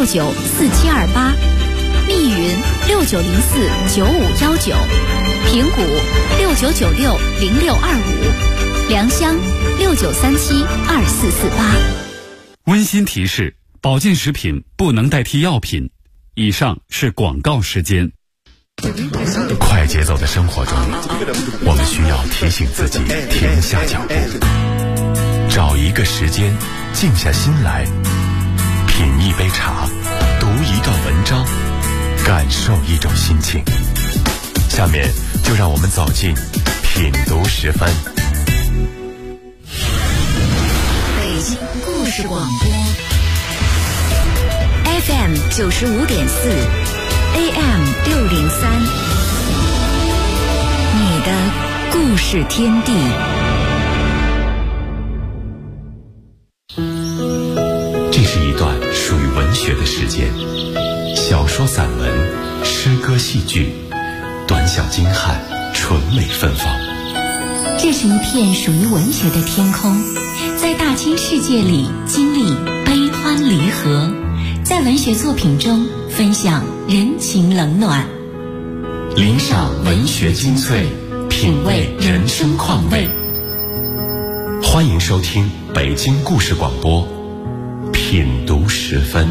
694728，密云69049519，平谷69960625，良乡69372448。 温馨提示：保健食品不能代替药品。以上是广告时间。 快节奏的生活中，我们需要提醒自己停下脚步，找一个时间，静下心来，品一杯茶，读一段文章，感受一种心情。下面就让我们走进品读10分。 北京故事广播 FM 95.4，AM 603，你的故事天地。 这是一段属于文学的时间，小说、散文、诗歌、戏剧，短小精悍，纯美芬芳。 这是一片属于文学的天空，在大千世界里经历悲欢离合，在文学作品中分享人情冷暖， 领赏文学精粹，品味人生况味。欢迎收听北京故事广播品读10分。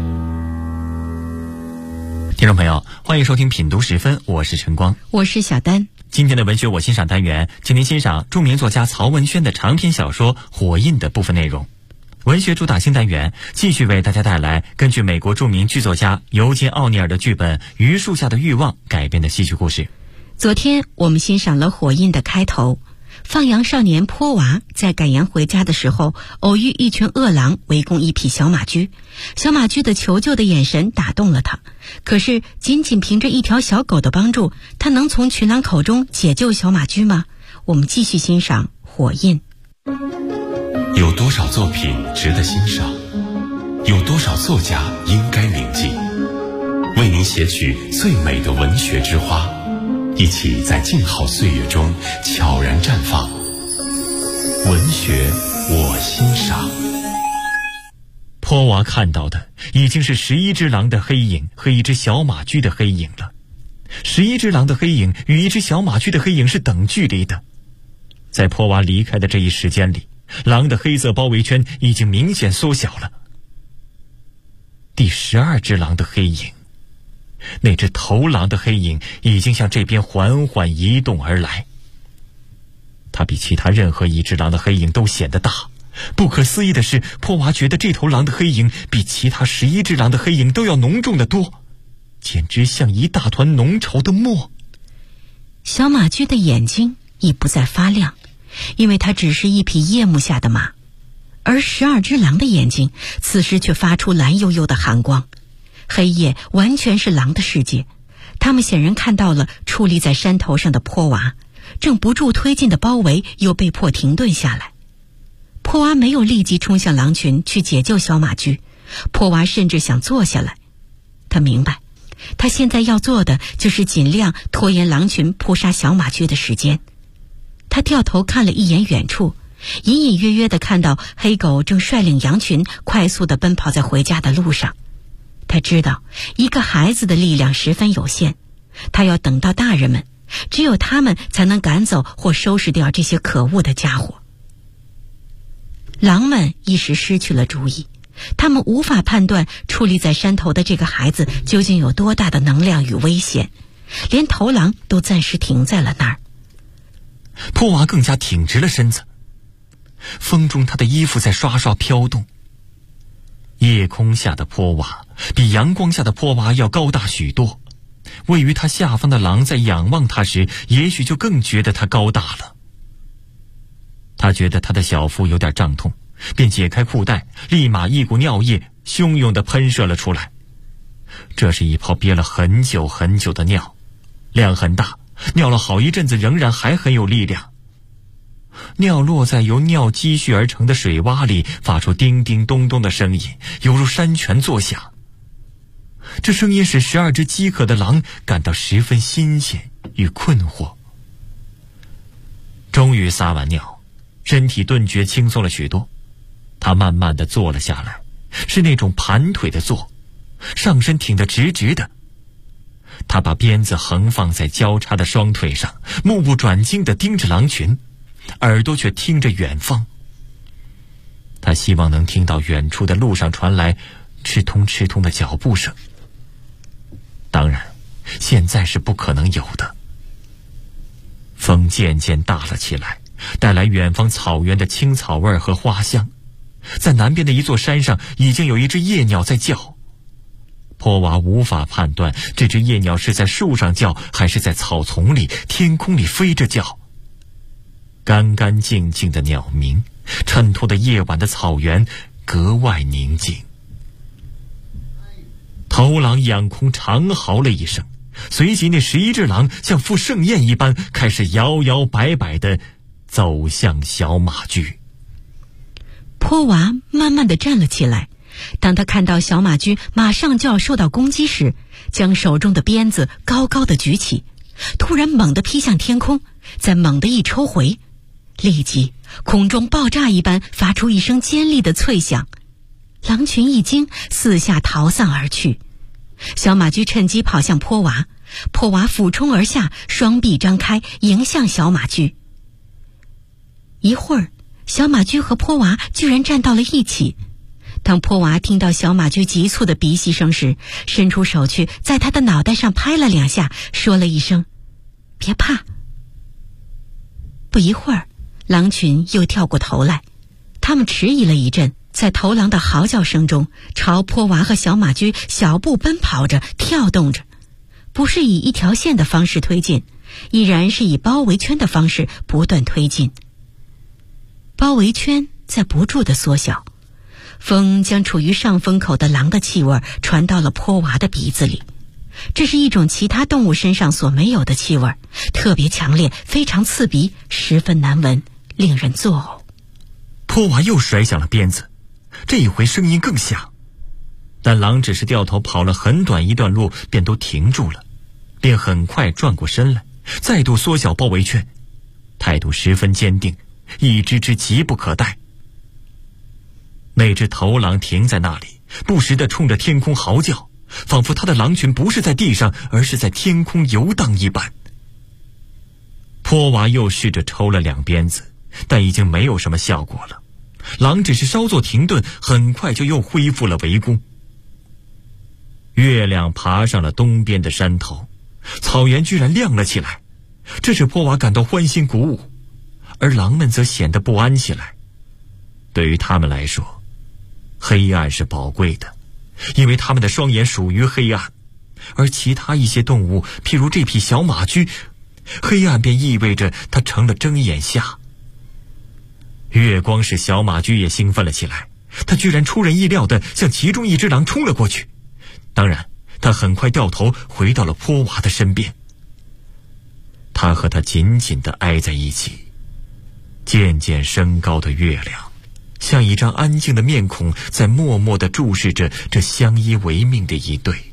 听众朋友，欢迎收听品读10分，我是陈光， 我是小丹。 今天的文学我欣赏单元，请您欣赏著名作家曹文轩的长篇小说《火印》的部分内容。文学主打新单元继续为大家带来根据美国著名剧作家尤金·奥尼尔的剧本《榆树下的欲望》改编的戏剧故事。 昨天我们欣赏了《火印》的开头，放羊少年坡娃在赶羊回家的时候，偶遇一群恶狼围攻一匹小马驹，小马驹的求救的眼神打动了他，可是仅仅凭着一条小狗的帮助，他能从群狼口中解救小马驹吗？我们继续欣赏《火印》。 有多少作品值得欣赏？有多少作家应该铭记？为您写取最美的文学之花，一起在静好岁月中悄然绽放。文学我欣赏。 坡娃看到的已经是11只狼的黑影和一只小马驹的黑影了。11只狼的黑影与一只小马驹的黑影是等距离的。在坡娃离开的这一时间里，狼的黑色包围圈已经明显缩小了。第12只狼的黑影，那只头狼的黑影已经向这边缓缓移动而来。它比其他任何一只狼的黑影都显得大。不可思议的是，坡娃觉得这头狼的黑影比其他11只狼的黑影都要浓重得多，简直像一大团浓稠的墨。 小马驹的眼睛已不再发亮，因为它只是一匹夜幕下的马，而12只狼的眼睛此时却发出蓝幽幽的寒光。黑夜完全是狼的世界，他们显然看到了矗立在山头上的坡娃，正不住推进的包围又被迫停顿下来。坡娃没有立即冲向狼群去解救小马驹，坡娃甚至想坐下来。他明白，他现在要做的就是尽量拖延狼群扑杀小马驹的时间。他掉头看了一眼远处，隐隐约约地看到黑狗正率领羊群快速地奔跑在回家的路上。他知道一个孩子的力量十分有限，他要等到大人们，只有他们才能赶走或收拾掉这些可恶的家伙。狼们一时失去了主意，他们无法判断矗立在山头的这个孩子究竟有多大的能量与危险，连头狼都暂时停在了那儿。 坡娃更加挺直了身子，风中他的衣服在刷刷飘动。夜空下的坡娃比阳光下的坡娃要高大许多，位于他下方的狼在仰望他时，也许就更觉得他高大了。他觉得他的小腹有点胀痛，便解开裤带，立马一股尿液汹涌地喷射了出来。这是一泡憋了很久很久的尿，量很大，尿了好一阵子仍然还很有力量。尿落在由尿积蓄而成的水洼里，发出叮叮咚咚的声音，犹如山泉作响。这声音使12只饥渴的狼感到十分新鲜与困惑。终于撒完尿，身体顿觉轻松了许多。他慢慢地坐了下来，是那种盘腿的坐， 上身挺得直直的。他把鞭子横放在交叉的双腿上，目不转睛地盯着狼群，耳朵却听着远方。他希望能听到远处的路上传来吃通吃通的脚步声，当然现在是不可能有的。风渐渐大了起来，带来远方草原的青草味和花香。在南边的一座山上，已经有一只夜鸟在叫。坡娃无法判断这只夜鸟是在树上叫，还是在草丛里、天空里飞着叫。干干净净的鸟鸣，衬托的夜晚的草原格外宁静。头狼仰空长嚎了一声，随即那11只狼像赴盛宴一般，开始摇摇摆摆地走向小马驹。 坡娃慢慢地站了起来，当他看到小马驹马上就要受到攻击时，将手中的鞭子高高地举起，突然猛地劈向天空，再猛地一抽回，立即空中爆炸一般发出一声尖利的脆响，狼群一惊，四下逃散而去。小马驹趁机跑向坡娃，坡娃俯冲而下，双臂张开迎向小马驹。一会儿，小马驹和坡娃居然站到了一起。当坡娃听到小马驹急促的鼻息声时，伸出手去在他的脑袋上拍了2下，说了一声别怕。不一会儿，狼群又跳过头来，他们迟疑了一阵，在头狼的嚎叫声中朝坡娃和小马驹小步奔跑着，跳动着，不是以一条线的方式推进，依然是以包围圈的方式不断推进。包围圈在不住地缩小，风将处于上风口的狼的气味传到了坡娃的鼻子里，这是一种其他动物身上所没有的气味，特别强烈，非常刺鼻，十分难闻，令人作呕。 坡娃又甩响了鞭子，这一回声音更响，但狼只是掉头跑了很短一段路，便都停住了，便很快转过身来，再度缩小包围圈，态度十分坚定，一只只急不可待。那只头狼停在那里，不时地冲着天空嚎叫，仿佛它的狼群不是在地上，而是在天空游荡一般。坡娃又试着抽了2鞭子，但已经没有什么效果了。狼只是稍作停顿，很快就又恢复了围攻。月亮爬上了东边的山头，草原居然亮了起来，这使坡娃感到欢欣鼓舞，而狼们则显得不安起来。对于他们来说，黑暗是宝贵的，因为他们的双眼属于黑暗，而其他一些动物，譬如这匹小马驹，黑暗便意味着它成了睁眼瞎。月光使小马驹也兴奋了起来，它居然出人意料地向其中一只狼冲了过去。当然，它很快掉头回到了坡娃的身边。它和他紧紧地挨在一起，渐渐升高的月亮像一张安静的面孔，在默默地注视着这相依为命的一对。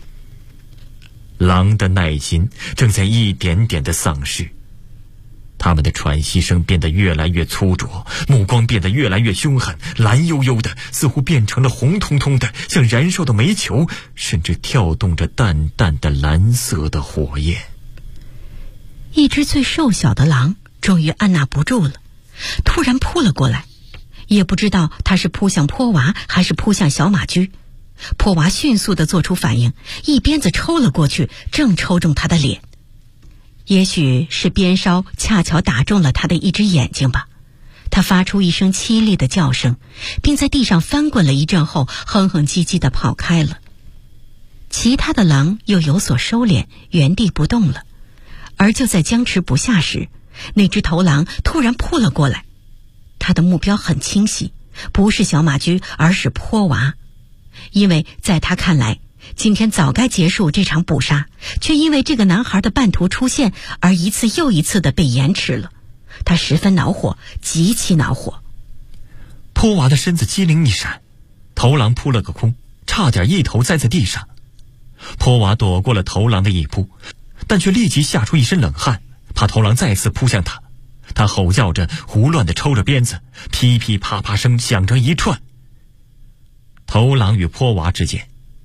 狼的耐心正在一点点地丧失，他们的喘息声变得越来越粗拙，目光变得越来越凶狠，蓝幽幽的，似乎变成了红彤彤的，像燃烧的煤球，甚至跳动着淡淡的蓝色的火焰。 一只最瘦小的狼终于按捺不住了，突然扑了过来，也不知道他是扑向坡娃还是扑向小马驹。坡娃迅速地做出反应，一鞭子抽了过去，正抽中他的脸。也许是鞭梢恰巧打中了他的一只眼睛吧，他发出一声凄厉的叫声，并在地上翻滚了一阵后，哼哼唧唧地跑开了。其他的狼又有所收敛，原地不动了。而就在僵持不下时，那只头狼突然扑了过来，他的目标很清晰，不是小马驹，而是坡娃。因为在他看来，今天早该结束这场捕杀，却因为这个男孩的半途出现而一次又一次地被延迟了。他十分恼火，极其恼火。 坡娃的身子机灵一闪，头狼扑了个空，差点一头栽在地上。坡娃躲过了头狼的一扑，但却立即吓出一身冷汗，怕头狼再次扑向他。他吼叫着，胡乱地抽着鞭子，噼噼啪啪声响成一串。头狼与坡娃之间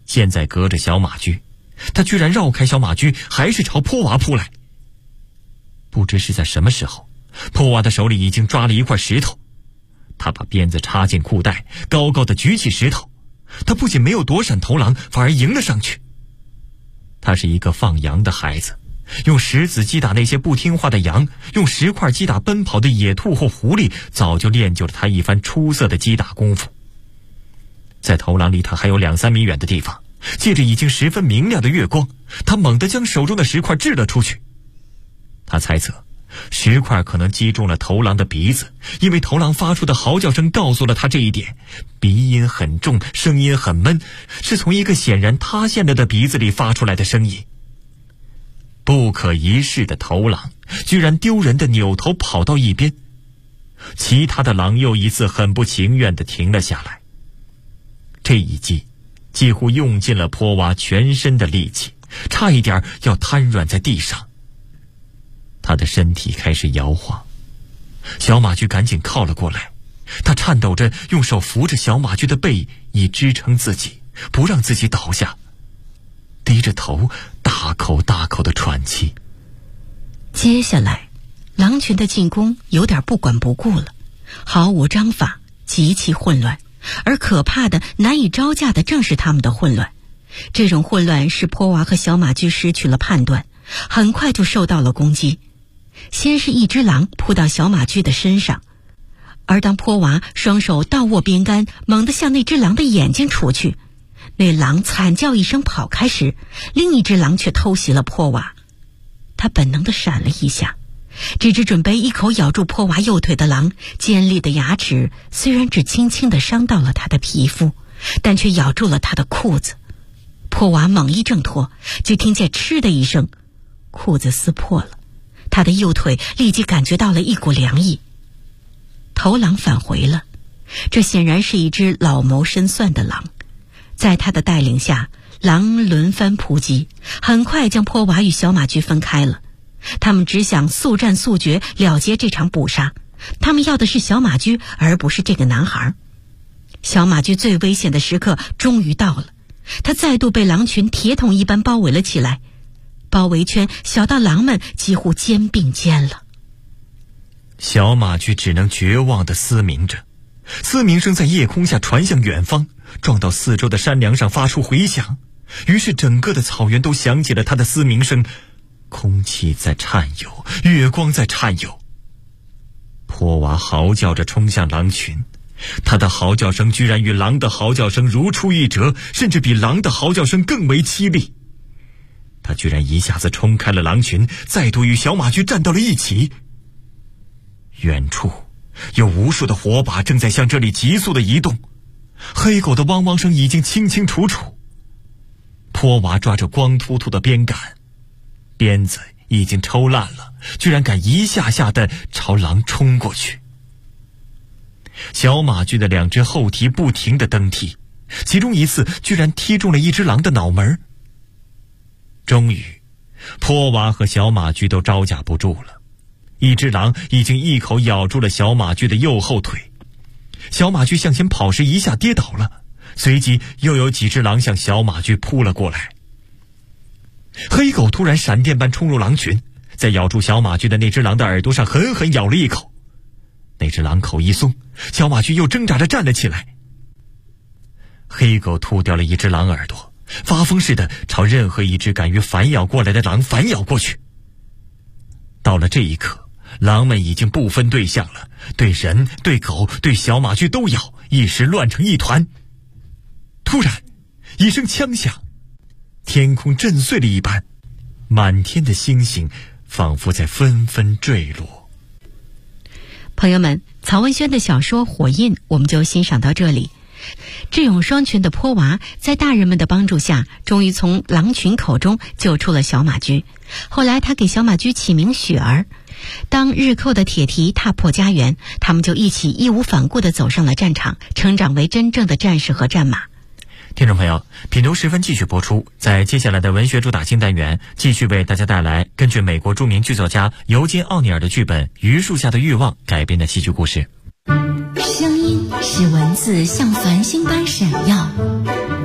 现在隔着小马驹，他居然绕开小马驹，还是朝坡娃扑来。不知是在什么时候，坡娃的手里已经抓了一块石头，他把鞭子插进裤袋，高高的举起石头。他不仅没有躲闪头狼，反而迎了上去。他是一个放羊的孩子，用石子击打那些不听话的羊，用石块击打奔跑的野兔或狐狸，早就练就了他一番出色的击打功夫。在头狼离他还有2-3米远的地方，借着已经十分明亮的月光，他猛地将手中的石块掷了出去。他猜测石块可能击中了头狼的鼻子，因为头狼发出的嚎叫声告诉了他这一点，鼻音很重，声音很闷，是从一个显然塌陷了的鼻子里发出来的声音。不可一世的头狼居然丢人的扭头跑到一边，其他的狼又一次很不情愿地停了下来。这一击几乎用尽了坡娃全身的力气，差一点要瘫软在地上。他的身体开始摇晃，小马驹赶紧靠了过来，他颤抖着用手扶着小马驹的背以支撑自己，不让自己倒下，低着头大口大口地喘气。 接下来狼群的进攻有点不管不顾了，毫无章法，极其混乱，而可怕的难以招架的正是他们的混乱。这种混乱使坡娃和小马驹失去了判断，很快就受到了攻击。先是一只狼扑到小马驹的身上，而当坡娃双手倒握鞭杆，猛地向那只狼的眼睛戳去，那狼惨叫一声跑开时，另一只狼却偷袭了坡娃。他本能地闪了一下，这只准备一口咬住坡娃右腿的狼，尖利的牙齿虽然只轻轻地伤到了他的皮肤，但却咬住了他的裤子。坡娃猛一挣脱，就听见嗤的一声，裤子撕破了，他的右腿立即感觉到了一股凉意。头狼返回了，这显然是一只老谋深算的狼。在他的带领下，狼轮番扑击，很快将坡娃与小马驹分开了。他们只想速战速决了结这场捕杀，他们要的是小马驹，而不是这个男孩。小马驹最危险的时刻终于到了，他再度被狼群铁桶一般包围了起来，包围圈小到狼们几乎肩并肩了。 小马驹只能绝望地嘶鸣着，嘶鸣声在夜空下传向远方，撞到四周的山梁上发出回响，于是整个的草原都响起了他的嘶鸣声，空气在颤抖，月光在颤抖。坡娃嚎叫着冲向狼群，他的嚎叫声居然与狼的嚎叫声如出一辙，甚至比狼的嚎叫声更为凄厉。他居然一下子冲开了狼群，再度与小马驹站到了一起。远处有无数的火把正在向这里急速的移动，黑狗的汪汪声已经清清楚楚。坡娃抓着光秃秃的鞭杆，鞭子已经抽烂了，居然敢一下下地朝狼冲过去。小马驹的2只后蹄不停地蹬踢，其中一次居然踢中了一只狼的脑门。终于，坡娃和小马驹都招架不住了，一只狼已经一口咬住了小马驹的右后腿。小马驹向前跑时一下跌倒了，随即又有几只狼向小马驹扑了过来。黑狗突然闪电般冲入狼群，在咬住小马驹的那只狼的耳朵上狠狠咬了一口。那只狼口一松，小马驹又挣扎着站了起来。黑狗吐掉了一只狼耳朵，发疯似的朝任何一只敢于反咬过来的狼反咬过去。到了这一刻，狼们已经不分对象了，对人、对狗、对小马驹都咬，一时乱成一团。突然一声枪响，天空震碎了一般，满天的星星仿佛在纷纷坠落。 朋友们，曹文轩的小说《火印》我们就欣赏到这里。智勇双全的坡娃在大人们的帮助下，终于从狼群口中救出了小马驹。后来他给小马驹起名雪儿。当日寇的铁蹄踏破家园，他们就一起义无反顾地走上了战场，成长为真正的战士和战马。 听众朋友，品读时分继续播出，在接下来的文学主打新单元，继续为大家带来根据美国著名剧作家尤金·奥尼尔的剧本《榆树下的欲望》改编的戏剧故事。 声音使文字像繁星般闪耀，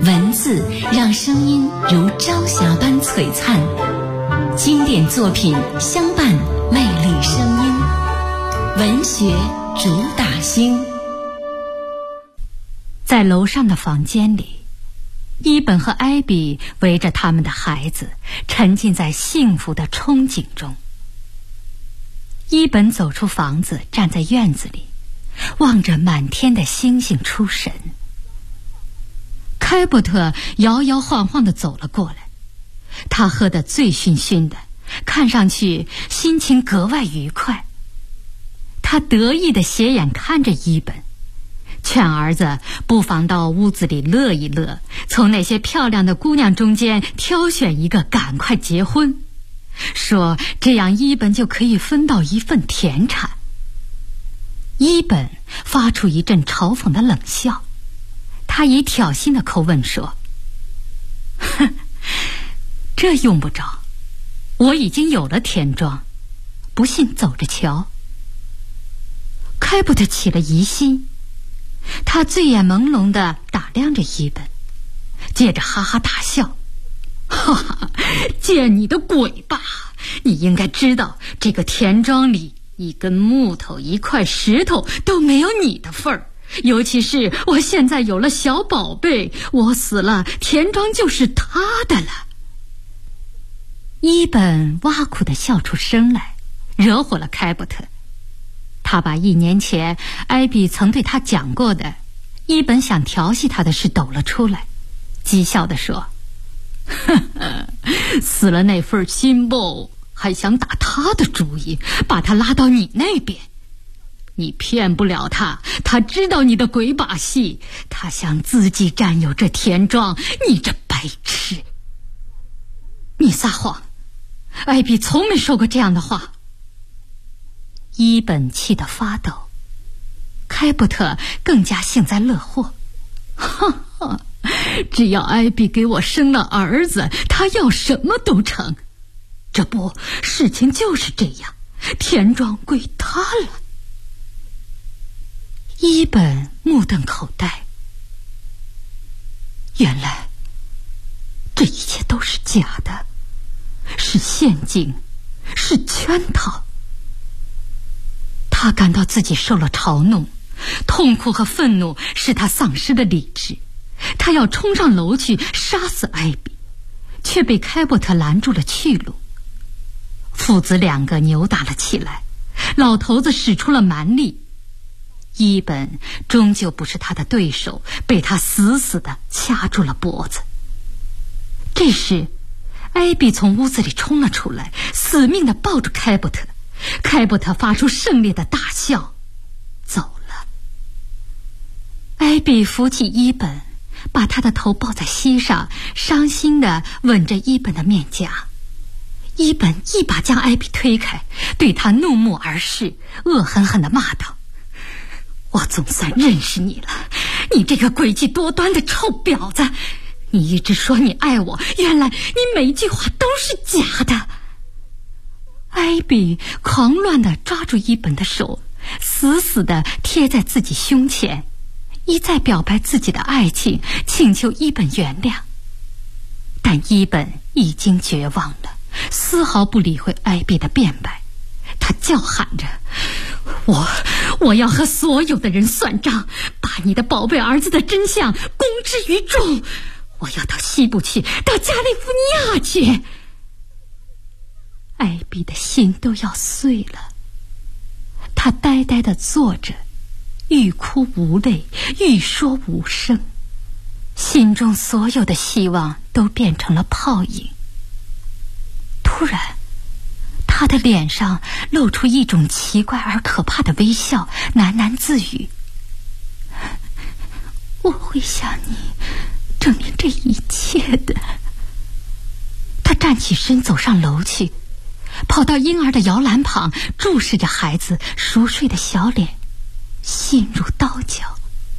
文字让声音如朝霞般璀璨，经典作品相伴魅力声音，文学主打星。在楼上的房间里，伊本和艾比围着他们的孩子，沉浸在幸福的憧憬中。伊本走出房子，站在院子里，望着满天的星星出神。开伯特摇摇晃晃地走了过来，他喝得醉醺醺的，看上去心情格外愉快。他得意地斜眼看着伊本，劝儿子不妨到屋子里乐一乐，从那些漂亮的姑娘中间挑选一个，赶快结婚，说这样伊本就可以分到一份田产。伊本发出一阵嘲讽的冷笑，他以挑衅的口吻说：哼，这用不着，我已经有了田庄，不信走着瞧。开伯特起了疑心，他醉眼朦胧地打量着伊本，接着哈哈大笑：哈哈，见你的鬼吧！你应该知道，这个田庄里一根木头一块石头都没有你的份儿，尤其是我现在有了小宝贝，我死了，田庄就是他的了。伊本挖苦地笑出声来，惹火了开伯特。他把1年前艾比曾对他讲过的伊本想调戏他的事抖了出来，讥笑地说：死了那份心不，还想打他的主意，把他拉到你那边。你骗不了他，他知道你的鬼把戏，他想自己占有这田庄，你这白痴！你撒谎，艾比从没说过这样的话。伊本气得发抖，开伯特更加幸灾乐祸。哈哈，只要艾比给我生了儿子，他要什么都成。这不，事情就是这样，田庄归他了。伊本目瞪口呆，原来这一切都是假的，是陷阱，是圈套。他感到自己受了嘲弄，痛苦和愤怒使他丧失了理智。他要冲上楼去杀死艾比，却被开伯特拦住了去路。父子2个扭打了起来，老头子使出了蛮力，伊本终究不是他的对手，被他死死地掐住了脖子。这时艾比从屋子里冲了出来，死命地抱住开伯特。开伯特发出胜利的大笑，走了。艾比扶起伊本，把他的头抱在膝上，伤心地吻着伊本的面颊。伊本一把将艾比推开，对他怒目而视，恶狠狠地骂道：我总算认识你了，你这个诡计多端的臭婊子！你一直说你爱我，原来你每一句话都是假的。艾比狂乱地抓住伊本的手，死死地贴在自己胸前，一再表白自己的爱情，请求伊本原谅。但伊本已经绝望了，丝毫不理会艾比的辩白。他叫喊着：我要和所有的人算账，把你的宝贝儿子的真相公之于众。我要到西部去，到加利福尼亚去。艾比的心都要碎了，他呆呆地坐着，欲哭无泪，欲说无声，心中所有的希望都变成了泡影。突然，他的脸上露出一种奇怪而可怕的微笑，喃喃自语：我会向你证明这一切的。他站起身走上楼去，跑到婴儿的摇篮旁，注视着孩子熟睡的小脸，心如刀绞。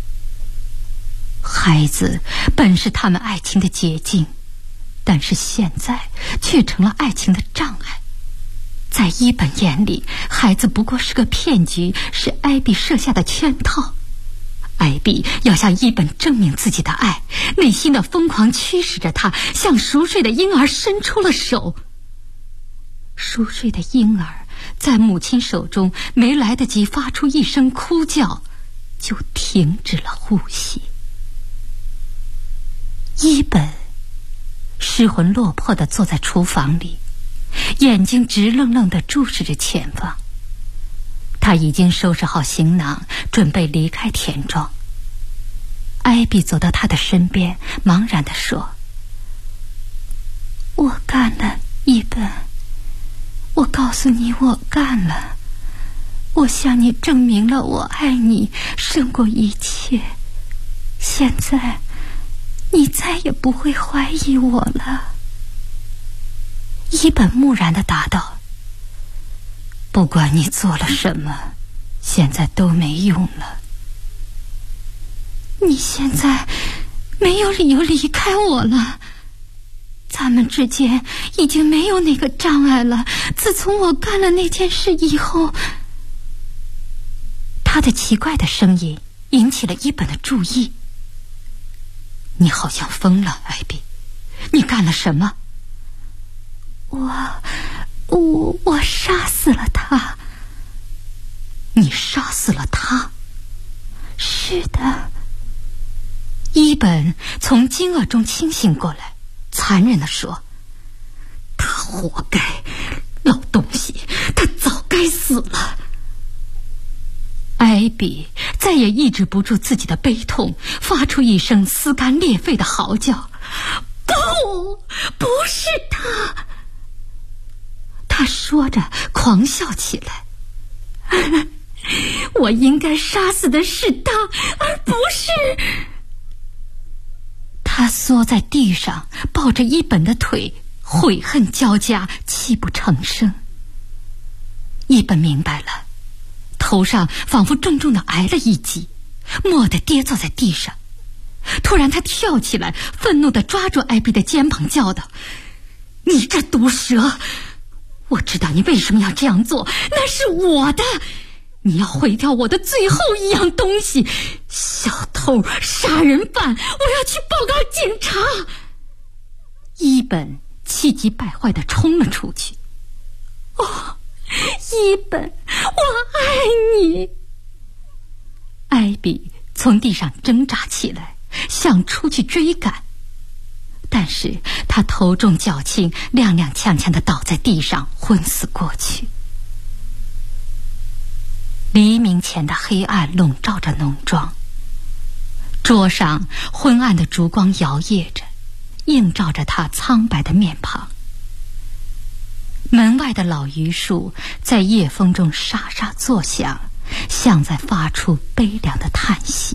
孩子本是他们爱情的捷径，但是现在却成了爱情的障碍。在伊本眼里，孩子不过是个骗局，是艾比设下的圈套。 艾比要向伊本证明自己的爱，内心的疯狂驱使着他向熟睡的婴儿伸出了手。熟睡的婴儿在母亲手中没来得及发出一声哭叫，就停止了呼吸。伊本失魂落魄地坐在厨房里，眼睛直愣愣地注视着前方。他已经收拾好行囊，准备离开田庄。艾比走到他的身边，茫然地说：“我干了，伊本，我告诉你，我干了。我向你证明了我爱你胜过一切。现在你再也不会怀疑我了。”伊本木然地答道：“不管你做了什么，现在都没用了。你现在没有理由离开我了，咱们之间已经没有那个障碍了。自从我干了那件事以后。”他的奇怪的声音引起了伊本的注意。“你好像疯了，艾比，你干了什么？”“我杀死了他。”“你杀死了他？”“是的。”伊本从惊愕中清醒过来，残忍地说：“他活该，老东西，他早该死了。”艾比再也抑制不住自己的悲痛，发出一声撕肝裂肺的嚎叫：“不是他！”他说着狂笑起来。“我应该杀死的是他，而不是……”他缩在地上，抱着伊本的腿，悔恨交加，泣不成声。伊本明白了，头上仿佛重重地挨了一击，蓦地跌坐在地上。突然他跳起来，愤怒地抓住艾比的肩膀，叫道：“你这毒蛇！我知道你为什么要这样做，那是我的！你要毁掉我的最后一样东西，小偷、杀人犯！我要去报告警察！”伊本气急败坏地冲了出去。“哦，伊本，我爱你！”艾比从地上挣扎起来，想出去追赶，但是他头重脚轻，踉踉跄跄地倒在地上，昏死过去。黎明前的黑暗笼罩着农庄，桌上昏暗的烛光摇曳着，映照着他苍白的面庞。门外的老榆树在夜风中沙沙作响，像在发出悲凉的叹息。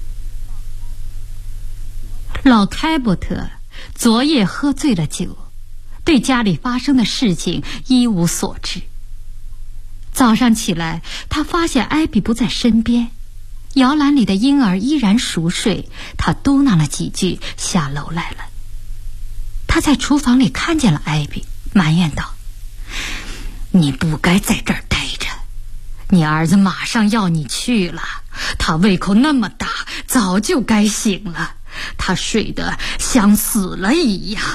老开伯特昨夜喝醉了酒，对家里发生的事情一无所知。早上起来，他发现艾比不在身边，摇篮里的婴儿依然熟睡。他嘟囔了几句，下楼来了。他在厨房里看见了艾比，埋怨道：“你不该在这儿待着，你儿子马上要你去了，他胃口那么大，早就该醒了，他睡得像死了一样。”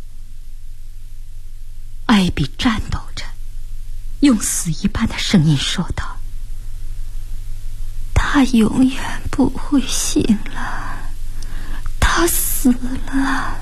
艾比颤抖着，用死一般的声音说道：“他永远不会醒了，他死了。”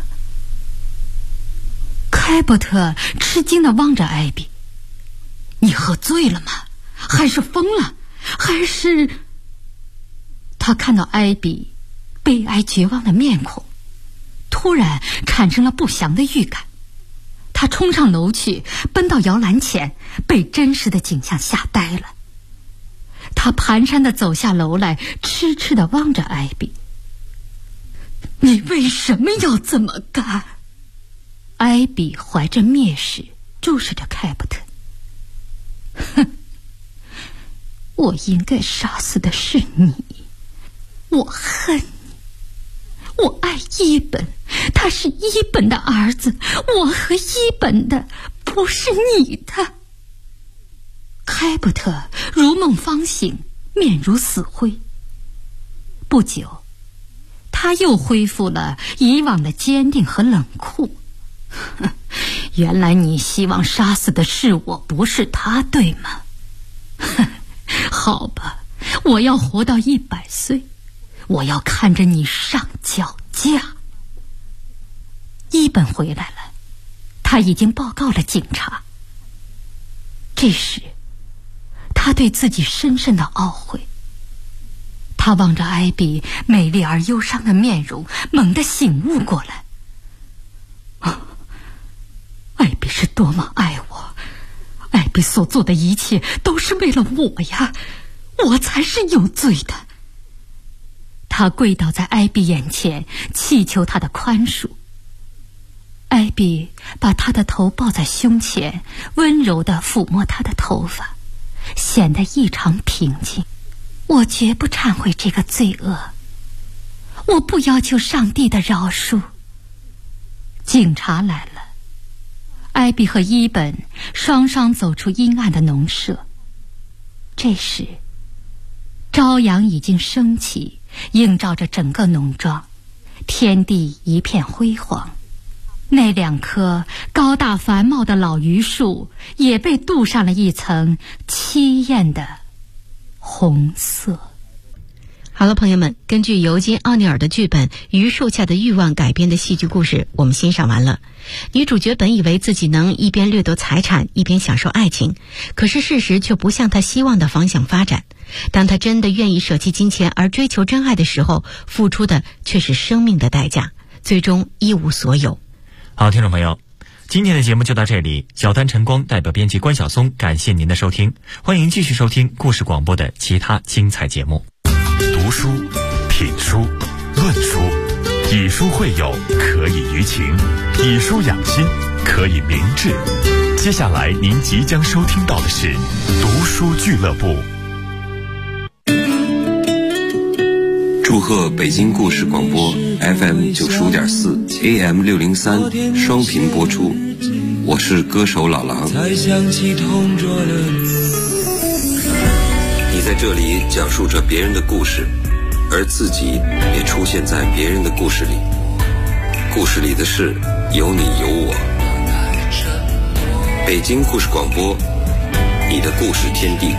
开伯特吃惊地望着艾比：“你喝醉了吗？还是疯了？还是……”他看到艾比悲哀绝望的面孔，突然产生了不祥的预感。他冲上楼去，奔到摇篮前，被真实的景象吓呆了。他蹒跚地走下楼来，痴痴地望着艾比：“你为什么要这么干？”艾比怀着蔑视注视着开伯特：“哼，我应该杀死的是你，我恨你，我爱伊本，他是伊本的儿子，我和伊本的，不是你的。”开伯特如梦方醒，面如死灰。 不久，他又恢复了以往的坚定和冷酷。原来你希望杀死的是我，不是他，对吗？好吧，我要活到100岁，我要看着你上绞架。伊本回来了，他已经报告了警察。这时，他对自己深深的懊悔。他望着艾比美丽而忧伤的面容，猛地醒悟过来。艾比是多么爱我，艾比所做的一切都是为了我呀，我才是有罪的。他跪倒在艾比眼前，祈求他的宽恕。艾比把他的头抱在胸前，温柔地抚摸他的头发，显得异常平静。我绝不忏悔这个罪恶，我不要求上帝的饶恕。警察来了，艾比和伊本双双走出阴暗的农舍。这时，朝阳已经升起，映照着整个农庄，天地一片辉煌。那2棵高大繁茂的老榆树也被镀上了一层凄艳的红色。 好了，朋友们，根据尤金·奥尼尔的剧本《榆树下的欲望》改编的戏剧故事，我们欣赏完了。女主角本以为自己能一边掠夺财产，一边享受爱情，可是事实却不向她希望的方向发展。当她真的愿意舍弃金钱而追求真爱的时候，付出的却是生命的代价，最终一无所有。 好，听众朋友，今天的节目就到这里。小丹晨光代表编辑关晓松，感谢您的收听，欢迎继续收听故事广播的其他精彩节目。 读书、品书、论书，以书会友，可以娱情；以书养心，可以明志。接下来您即将收听到的是读书俱乐部。 祝贺北京故事广播 FM 95.4 AM 603双频播出，我是歌手老狼。你在这里讲述着别人的故事，而自己也出现在别人的故事里，故事里的事有你有我。北京故事广播，你的故事天地。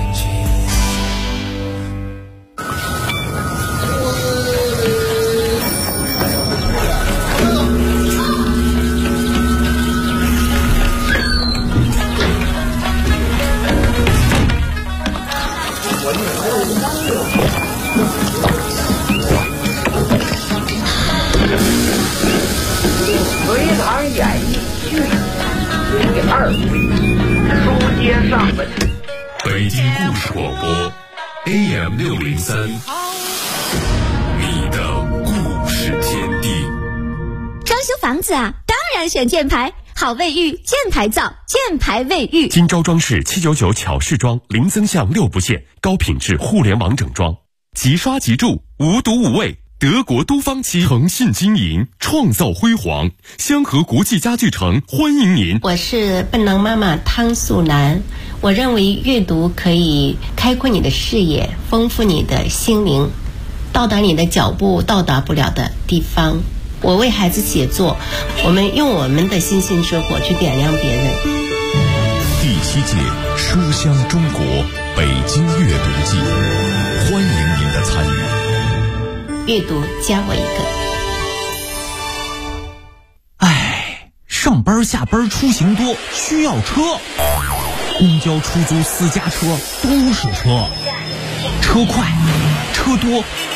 北京故事广播 AM 603，你的故事天地。 装修房子啊，当然选箭牌，好卫浴，箭牌造，箭牌卫浴。 金招装饰799巧饰装，零增项6不限，高品质互联网整装，即刷即住，无毒无味。德国都方漆，诚信经营，创造辉煌。香河国际家具城欢迎您。 我是笨狼妈妈汤素兰。我认为阅读可以开阔你的视野，丰富你的心灵，到达你的脚步到达不了的地方。我为孩子写作，我们用我们的星星之火去点亮别人。 第7届书香中国北京阅读季，欢迎您的参与。 阅读加我一个。上班下班出行多，需要车，公交、出租、私家车都是车，车快车多。